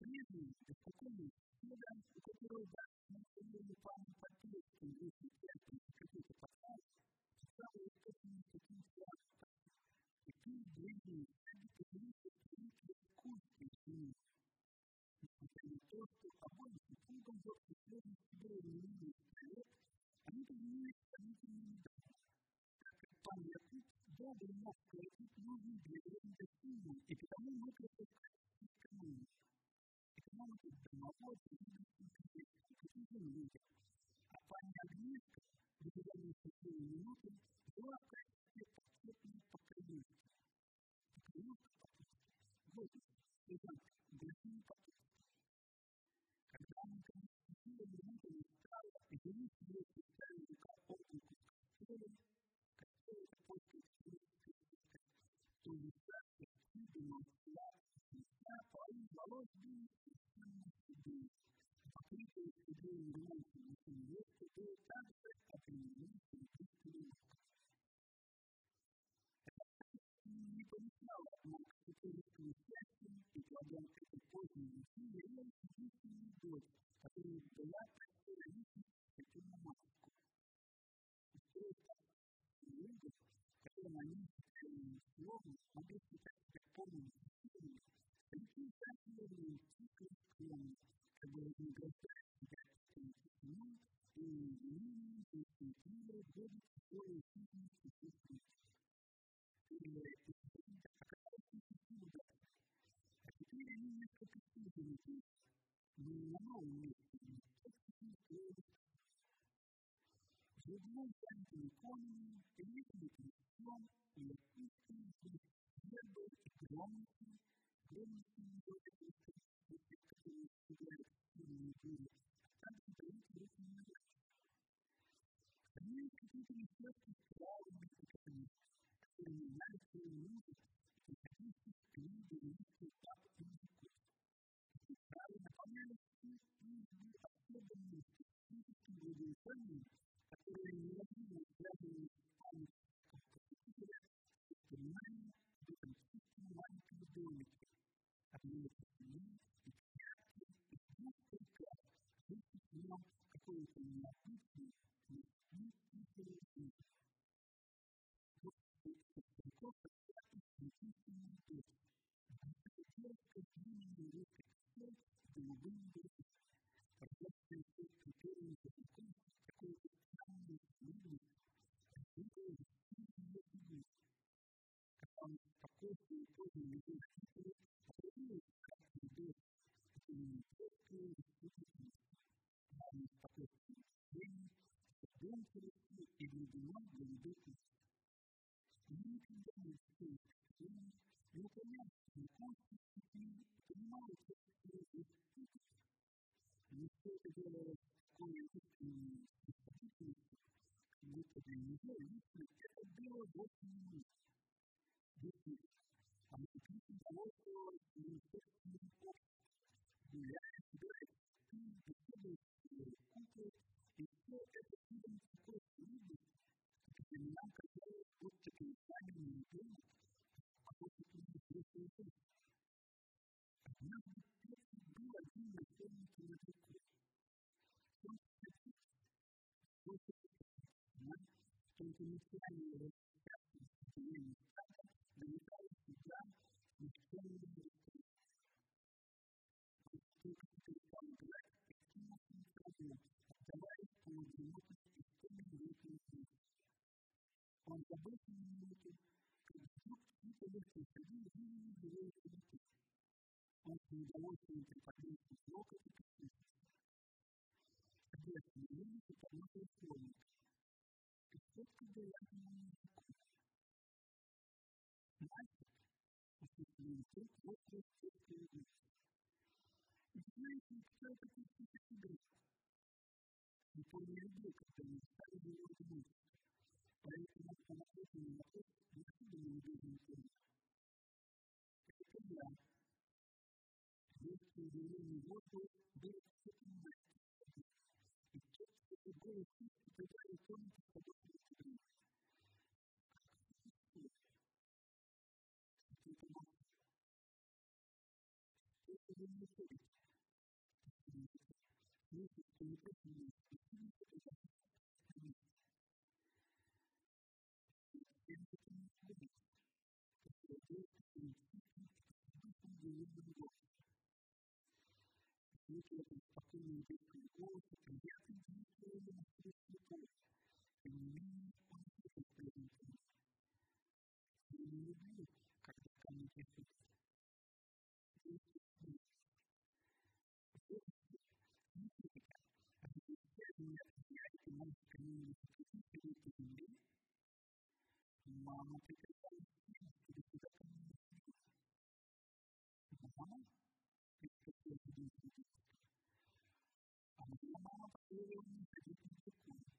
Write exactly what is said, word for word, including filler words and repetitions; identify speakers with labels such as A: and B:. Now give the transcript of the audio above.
A: прежний, беспокойный, следом, у которого на самом плане подписки есть какой-то подход, стало источником таким связком. Такие древние, они появились в великие искусстве и несмотря на то, что обоим супругам в общей сложности было не лет, они появились сравнительно недавно. Так как пан Якуб долго не мог платить нужные для времени суммы, и потому выплатил экономику. Экономика домовой появилась в людях. А пани Агнешка, выделенная в такие минуты, была в качестве почетной покровительства. Покровительства Господи, служанка, графиня покровительства. Когда она конституила минуты настала, и жених ее специально рука полностью костелем, костел это польская человеческая языка, то лица, как чудо, лица, полы, волос были совершенно седые. Покрытые седыми румянцами невесты было так же, как и невесты и не помешало, однако, супружескому счастью, и кладя этой поздней усилия, я единственную дочь, которая была почти родительницей Татьяна Матушку. И стоит так, люди, которым они считали словом, могли считать себя полным счастьем, они затягивали тихо и скромно, как бы награждая себя тишиной и уединением, и светлее годы тяжелой жизни чужих. И это оказалось очень удачно. А теперь они несколько сильнее, но на новом месте, собственно, стоят. В углу занятыми конами, передним крестом, и отпусками, небо и громки, громки которые собирают сильные люди, а также дают летние ночи. Они какие-то несчастные славы, которые не знают своего мужа, и какие-то книги, великие папы и языки. И правы наполняют все книги особенности, физические благоухания, которые необходимо связаны с памятью композитора, и пониманием в этом чистом маленьком домике, объявив семью, и печати, и звук только, слышит в нем какое-то необычное, необычное жизнь. Вот это далеко подсказывает единственную дочь. Это девочка с длинной резкой косой, с голубыми глазами. Пожалуйста, все критерии языком, какой-то странный, милый, красивый, сильный язык. Когда он спокойно и позже людей чувствует, появилась каждая дочь, это не только язык, а не спокойствие мышления, задумчивости и глубиной голубых глаз. Мы никогда не успеем впечатление, но понять, что кончик степени понимают, что это язык. Но все это дело такое искреннее и спасительное, как будто для него лично это было вовсе не нужно. Ведь а мы пишем того, что министерственный общество, гуляет, играет в спину, беседует с куклой, и все это видно с такой слабостью, что нам казалось, будто колоссальный ребенок, а после этого взрослый ребенок. Однажды Петр был один начальник языков. Он статически, только знать, только нечаянно рассказывать сочинение стада, долетал сюда, никчемные языки. Только перестал играть, почти нас не сразу, оставаясь по одинокости в том великом мире. Он забыл на минуту, как вдруг чьи-то легкие шаги вызвали живое языки. Он с удовольствием приподнял локоть и прислушался. Шаги остановились и поднялся слоник. И что-то говорят ему языком. Мальчик, услышал он вдруг острый сельский язык. И знаете, что это какие-то игрушки? Никто не любил, когда они стали его игрушки. Поэтому он ответил на вопрос, откуда мы любим игрушки. Это я. Резкий зеленый воздух был все-таки мягкий. И тот, что голос птицы придали комнате подобную игрушку. Это это не ходит. Если ты не понимаешь, что ты не понимаешь, это не ходит. Если это спокойный детский голос, приятный звук, любовь. Тем не менее, он не предпринимает. Я не люблю, когда ко мне приходят. Мама приказала мне, чтобы куда-то не ходить. Мама приказала мне, а моя мама позволила мне ходить на балкон.